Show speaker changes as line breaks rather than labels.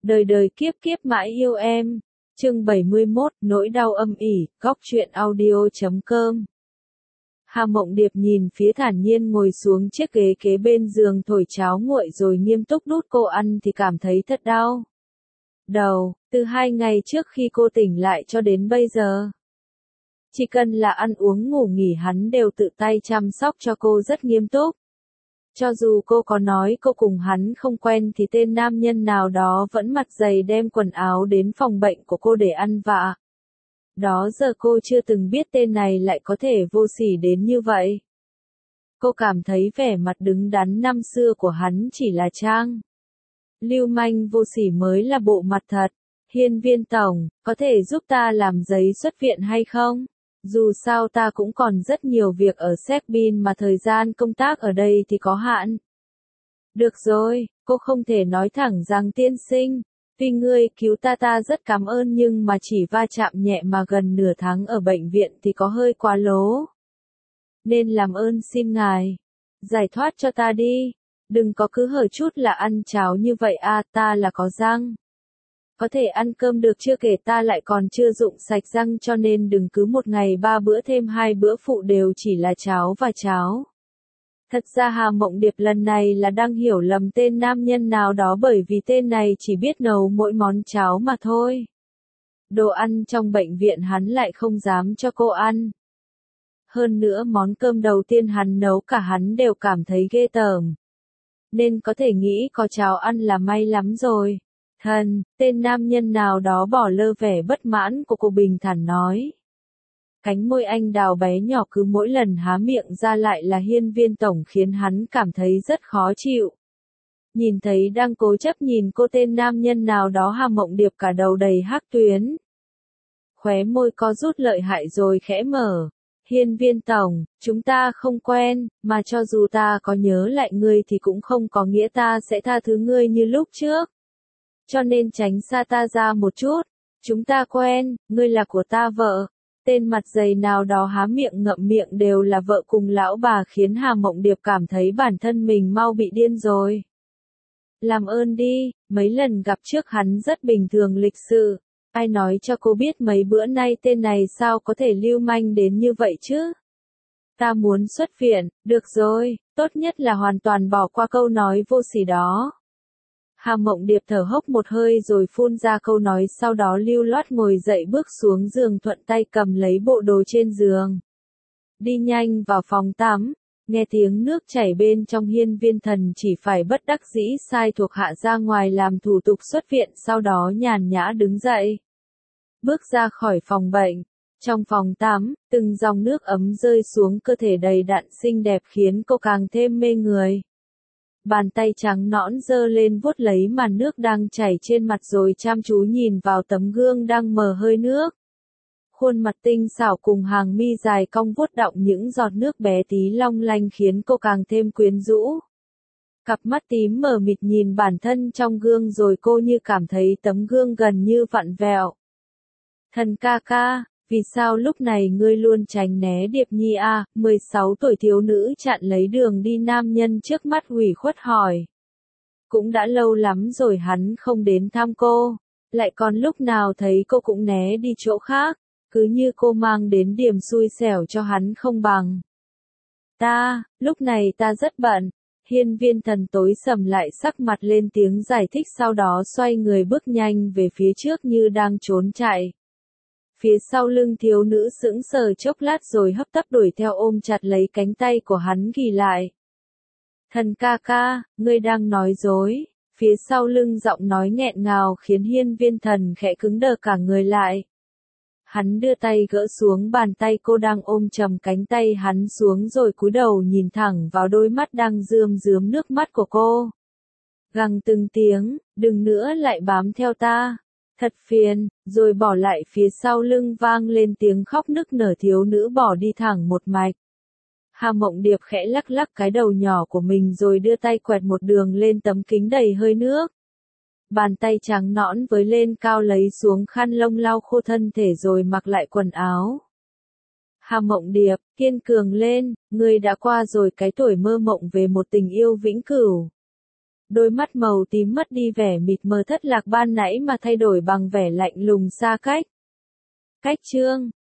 Đời đời kiếp kiếp mãi yêu em. Chương 71, nỗi đau âm ỉ, góc truyện audio.com. Hà Mộng Điệp nhìn phía thản nhiên ngồi xuống chiếc ghế kế bên giường thổi cháo nguội rồi nghiêm túc đút cô ăn thì cảm thấy thật đau đầu, từ 2 ngày trước khi cô tỉnh lại cho đến bây giờ. Chỉ cần là ăn uống ngủ nghỉ hắn đều tự tay chăm sóc cho cô rất nghiêm túc. Cho dù cô có nói cô cùng hắn không quen thì tên nam nhân nào đó vẫn mặt dày đem quần áo đến phòng bệnh của cô để ăn vạ. Đó giờ cô chưa từng biết tên này lại có thể vô sỉ đến như vậy. Cô cảm thấy vẻ mặt đứng đắn năm xưa của hắn chỉ là trang. Lưu manh vô sỉ mới là bộ mặt thật. Hiên Viên tổng, có thể giúp ta làm giấy xuất viện hay không? Dù sao ta cũng còn rất nhiều việc ở Séc-bin mà thời gian công tác ở đây thì có hạn. Được rồi, cô không thể nói thẳng rằng tiên sinh, vì ngươi cứu ta rất cảm ơn nhưng mà chỉ va chạm nhẹ mà gần nửa tháng ở bệnh viện thì có hơi quá lố. Nên làm ơn xin ngài, giải thoát cho ta đi, đừng có cứ hở chút là ăn cháo như vậy ta là có răng. Có thể ăn cơm được chưa kể ta lại còn chưa rụng sạch răng cho nên đừng cứ một ngày 3 bữa thêm 2 bữa phụ đều chỉ là cháo và cháo. Thật ra Hà Mộng Điệp lần này là đang hiểu lầm tên nam nhân nào đó bởi vì tên này chỉ biết nấu mỗi món cháo mà thôi. Đồ ăn trong bệnh viện hắn lại không dám cho cô ăn. Hơn nữa món cơm đầu tiên hắn nấu cả hắn đều cảm thấy ghê tởm. Nên có thể nghĩ có cháo ăn là may lắm rồi. Thần, tên nam nhân nào đó bỏ lơ vẻ bất mãn của cô bình thản nói. Cánh môi anh đào bé nhỏ cứ mỗi lần há miệng ra lại là Hiên Viên tổng khiến hắn cảm thấy rất khó chịu. Nhìn thấy đang cố chấp nhìn cô tên nam nhân nào đó Hà Mộng Điệp cả đầu đầy hắc tuyến. Khóe môi có rút lợi hại rồi khẽ mở. Hiên Viên tổng, chúng ta không quen, mà cho dù ta có nhớ lại ngươi thì cũng không có nghĩa ta sẽ tha thứ ngươi như lúc trước. Cho nên tránh xa ta ra một chút. Chúng ta quen, ngươi là của ta vợ. Tên mặt dày nào đó há miệng ngậm miệng đều là vợ cùng lão bà khiến Hà Mộng Điệp cảm thấy bản thân mình mau bị điên rồi. Làm ơn đi, mấy lần gặp trước hắn rất bình thường lịch sự. Ai nói cho cô biết mấy bữa nay tên này sao có thể lưu manh đến như vậy chứ? Ta muốn xuất viện, được rồi, tốt nhất là hoàn toàn bỏ qua câu nói vô sỉ đó. Hà Mộng Điệp thở hốc một hơi rồi phun ra câu nói sau đó lưu loát ngồi dậy bước xuống giường thuận tay cầm lấy bộ đồ trên giường. Đi nhanh vào phòng tắm, nghe tiếng nước chảy bên trong Hiên Viên thần chỉ phải bất đắc dĩ sai thuộc hạ ra ngoài làm thủ tục xuất viện sau đó nhàn nhã đứng dậy. Bước ra khỏi phòng bệnh, trong phòng tắm, từng dòng nước ấm rơi xuống cơ thể đầy đặn xinh đẹp khiến cô càng thêm mê người. Bàn tay trắng nõn giơ lên vuốt lấy màn nước đang chảy trên mặt rồi chăm chú nhìn vào tấm gương đang mờ hơi nước. Khuôn mặt tinh xảo cùng hàng mi dài cong vuốt đọng những giọt nước bé tí long lanh khiến cô càng thêm quyến rũ. Cặp mắt tím mờ mịt nhìn bản thân trong gương rồi cô như cảm thấy tấm gương gần như vặn vẹo. Thần ca ca, vì sao lúc này ngươi luôn tránh né Điệp Nhi 16 tuổi thiếu nữ chặn lấy đường đi nam nhân trước mắt ủy khuất hỏi. Cũng đã lâu lắm rồi hắn không đến thăm cô, lại còn lúc nào thấy cô cũng né đi chỗ khác, cứ như cô mang đến điểm xui xẻo cho hắn không bằng. Lúc này ta rất bận. Hiên Viên thần tối sầm lại sắc mặt lên tiếng giải thích sau đó xoay người bước nhanh về phía trước như đang trốn chạy. Phía sau lưng thiếu nữ sững sờ chốc lát rồi hấp tấp đuổi theo ôm chặt lấy cánh tay của hắn ghì lại. Thần ca ca, ngươi đang nói dối. Phía sau lưng giọng nói nghẹn ngào khiến Hiên Viên thần khẽ cứng đờ cả người lại. Hắn đưa tay gỡ xuống bàn tay cô đang ôm chầm cánh tay hắn xuống rồi cúi đầu nhìn thẳng vào đôi mắt đang rơm rớm nước mắt của cô. Gằn từng tiếng, đừng nữa lại bám theo ta. Thật phiền, rồi bỏ lại phía sau lưng vang lên tiếng khóc nức nở thiếu nữ bỏ đi thẳng một mạch. Hà Mộng Điệp khẽ lắc lắc cái đầu nhỏ của mình rồi đưa tay quẹt một đường lên tấm kính đầy hơi nước. Bàn tay trắng nõn với lên cao lấy xuống khăn lông lau khô thân thể rồi mặc lại quần áo. Hà Mộng Điệp, kiên cường lên, ngươi đã qua rồi cái tuổi mơ mộng về một tình yêu vĩnh cửu. đôi mắt màu tím mất đi vẻ mịt mờ thất lạc ban nãy mà thay đổi bằng vẻ lạnh lùng xa cách. Cách chương